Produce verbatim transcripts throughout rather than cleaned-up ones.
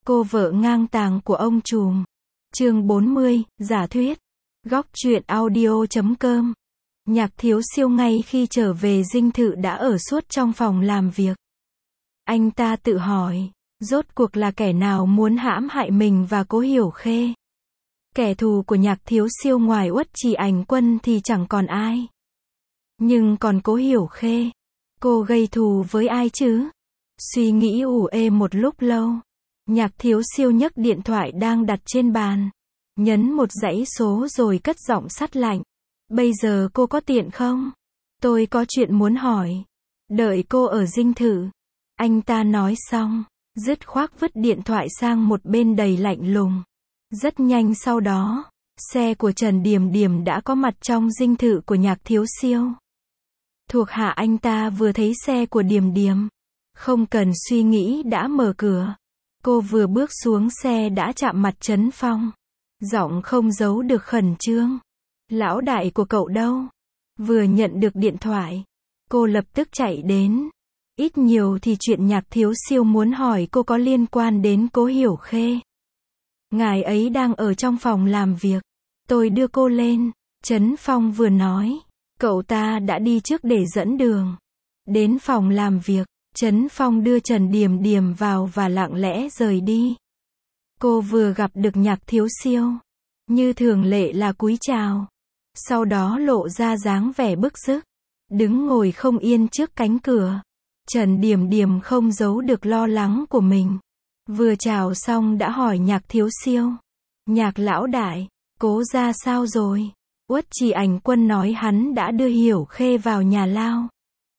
Cô vợ ngang tàng của ông trùm. Chương bốn mươi, giả thuyết. Góc truyện audio chấm com. Nhạc Thiếu Siêu ngay khi trở về dinh thự đã ở suốt trong phòng làm việc. Anh ta tự hỏi, rốt cuộc là kẻ nào muốn hãm hại mình và Cố Hiểu Khê? Kẻ thù của Nhạc Thiếu Siêu ngoài Uất Trì Ảnh Quân thì chẳng còn ai. Nhưng còn Cố Hiểu Khê, cô gây thù với ai chứ? Suy nghĩ ủ ê một lúc lâu, Nhạc Thiếu Siêu nhấc điện thoại đang đặt trên bàn, nhấn một dãy số rồi cất giọng sắt lạnh. Bây giờ cô có tiện không? Tôi có chuyện muốn hỏi. Đợi cô ở dinh thự. Anh ta nói xong, dứt khoát vứt điện thoại sang một bên đầy lạnh lùng. Rất nhanh sau đó, xe của Trần Điềm Điềm đã có mặt trong dinh thự của Nhạc Thiếu Siêu. Thuộc hạ anh ta vừa thấy xe của Điềm Điềm, không cần suy nghĩ đã mở cửa. Cô vừa bước xuống xe đã chạm mặt Trấn Phong. Giọng không giấu được khẩn trương. Lão đại của cậu đâu? Vừa nhận được điện thoại, cô lập tức chạy đến. Ít nhiều thì chuyện Nhạc Thiếu Siêu muốn hỏi cô có liên quan đến Cố Hiểu Khê. Ngài ấy đang ở trong phòng làm việc. Tôi đưa cô lên. Trấn Phong vừa nói, cậu ta đã đi trước để dẫn đường. Đến phòng làm việc, Trấn Phong đưa Trần Điềm Điềm vào và lặng lẽ rời đi. Cô vừa gặp được Nhạc Thiếu Siêu, như thường lệ là cúi chào. Sau đó lộ ra dáng vẻ bức rứt, đứng ngồi không yên trước cánh cửa. Trần Điềm Điềm không giấu được lo lắng của mình. Vừa chào xong đã hỏi Nhạc Thiếu Siêu. Nhạc lão đại, Cố ra sao rồi? Uất Trì Ảnh Quân nói hắn đã đưa Hiểu Khê vào nhà lao.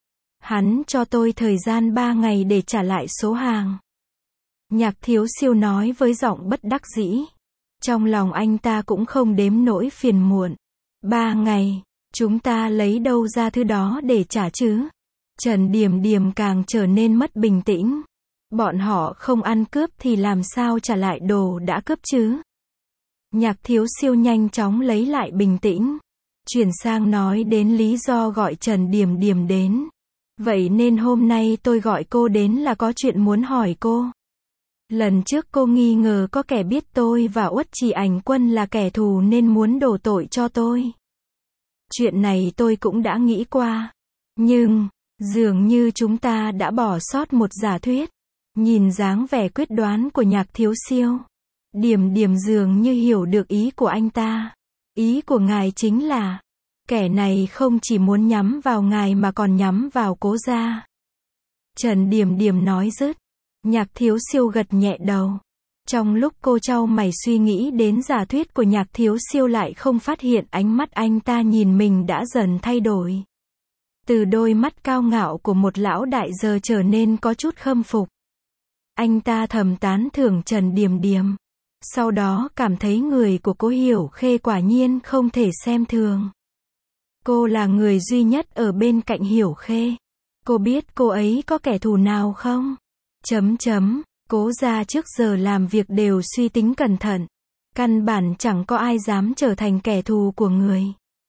Hắn cho tôi thời gian ba ngày để trả lại số hàng. Nhạc Thiếu Siêu nói với giọng bất đắc dĩ. Trong lòng anh ta cũng không đếm nỗi phiền muộn. Ba ngày, chúng ta lấy đâu ra thứ đó để trả chứ? Trần Điềm Điềm càng trở nên mất bình tĩnh. Bọn họ không ăn cướp thì làm sao trả lại đồ đã cướp chứ? Nhạc Thiếu Siêu nhanh chóng lấy lại bình tĩnh. Chuyển sang nói đến lý do gọi Trần Điềm Điềm đến. Vậy nên hôm nay tôi gọi cô đến là có chuyện muốn hỏi cô. Lần trước cô nghi ngờ có kẻ biết tôi và Uất Trì Ảnh Quân là kẻ thù nên muốn đổ tội cho tôi. Chuyện này tôi cũng đã nghĩ qua. Nhưng, dường như chúng ta đã bỏ sót một giả thuyết. Nhìn dáng vẻ quyết đoán của Nhạc Thiếu Siêu, Điềm Điềm dường như hiểu được ý của anh ta. Ý của ngài chính là, kẻ này không chỉ muốn nhắm vào ngài mà còn nhắm vào Cố gia. Trần Điềm Điềm nói dứt. Nhạc Thiếu Siêu gật nhẹ đầu. Trong lúc cô trao mày suy nghĩ đến giả thuyết của Nhạc Thiếu Siêu lại không phát hiện ánh mắt anh ta nhìn mình đã dần thay đổi. Từ đôi mắt cao ngạo của một lão đại giờ trở nên có chút khâm phục. Anh ta thầm tán thưởng Trần Điềm Điềm. Sau đó cảm thấy người của Cố Hiểu Khê quả nhiên không thể xem thường. Cô là người duy nhất ở bên cạnh Hiểu Khê. Cô biết cô ấy có kẻ thù nào không? Chấm chấm, Cố gia trước giờ làm việc đều suy tính cẩn thận. Căn bản chẳng có ai dám trở thành kẻ thù của người.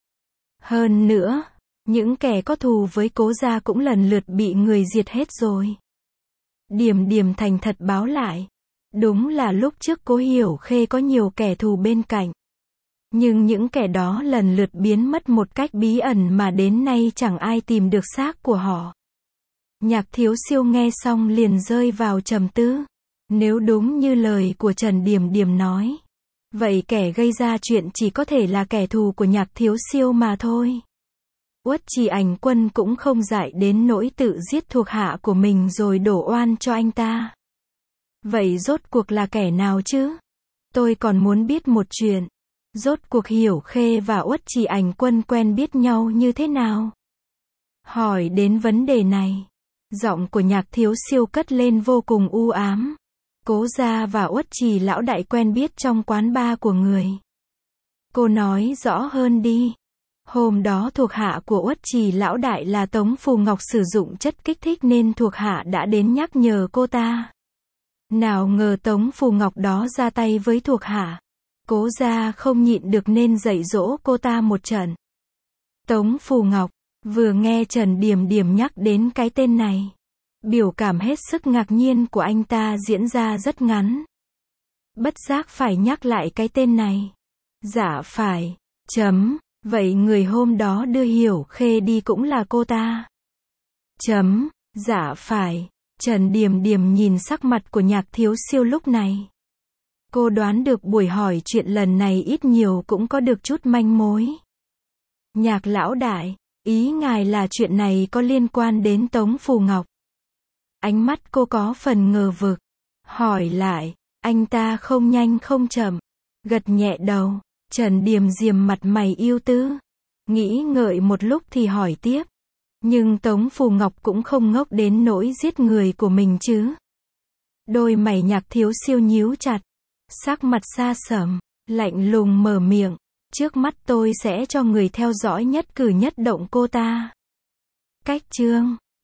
Hơn nữa, những kẻ có thù với Cố gia cũng lần lượt bị người diệt hết rồi. Điềm Điềm thành thật báo lại. Đúng là lúc trước Cố Hiểu Khê có nhiều kẻ thù bên cạnh. Nhưng những kẻ đó lần lượt biến mất một cách bí ẩn mà đến nay chẳng ai tìm được xác của họ. Nhạc Thiếu Siêu nghe xong liền rơi vào trầm tư. Nếu đúng như lời của Trần Điềm Điềm nói, vậy kẻ gây ra chuyện chỉ có thể là kẻ thù của Nhạc Thiếu Siêu mà thôi. Uất Trì Ảnh Quân cũng không dại đến nỗi tự giết thuộc hạ của mình rồi đổ oan cho anh ta. Vậy rốt cuộc là kẻ nào chứ? Tôi còn muốn biết một chuyện. Rốt cuộc Hiểu Khê và Uất Trì Ảnh Quân quen biết nhau như thế nào? Hỏi đến vấn đề này, giọng của Nhạc Thiếu Siêu cất lên vô cùng u ám. Cố gia và Uất Trì lão đại quen biết trong quán bar của người. Cô nói rõ hơn đi. Hôm đó thuộc hạ của Uất Trì lão đại là Tống Phù Ngọc sử dụng chất kích thích nên thuộc hạ đã đến nhắc nhở cô ta. Nào ngờ Tống Phù Ngọc đó ra tay với thuộc hạ. Cố gia không nhịn được nên dạy dỗ cô ta một trận. Tống Phù Ngọc, vừa nghe Trần Điềm Điềm nhắc đến cái tên này, biểu cảm hết sức ngạc nhiên của anh ta diễn ra rất ngắn. Bất giác phải nhắc lại cái tên này. Dạ phải. Chấm. Vậy người hôm đó đưa Hiểu Khê đi cũng là cô ta. Chấm. Dạ phải. Trần Điềm Điềm nhìn sắc mặt của Nhạc Thiếu Siêu lúc này. Cô đoán được buổi hỏi chuyện lần này ít nhiều cũng có được chút manh mối. Nhạc lão đại, ý ngài là chuyện này có liên quan đến Tống Phù Ngọc. Ánh mắt cô có phần ngờ vực. Hỏi lại, anh ta không nhanh không chậm. Gật nhẹ đầu. Trần Điềm Điềm mặt mày ưu tư. Nghĩ ngợi một lúc thì hỏi tiếp. Nhưng Tống Phù Ngọc cũng không ngốc đến nỗi giết người của mình chứ. Đôi mày Nhạc Thiếu Siêu nhíu chặt. Sắc mặt xa sầm, lạnh lùng mở miệng. Trước mắt tôi sẽ cho người theo dõi nhất cử nhất động cô ta. Cách chương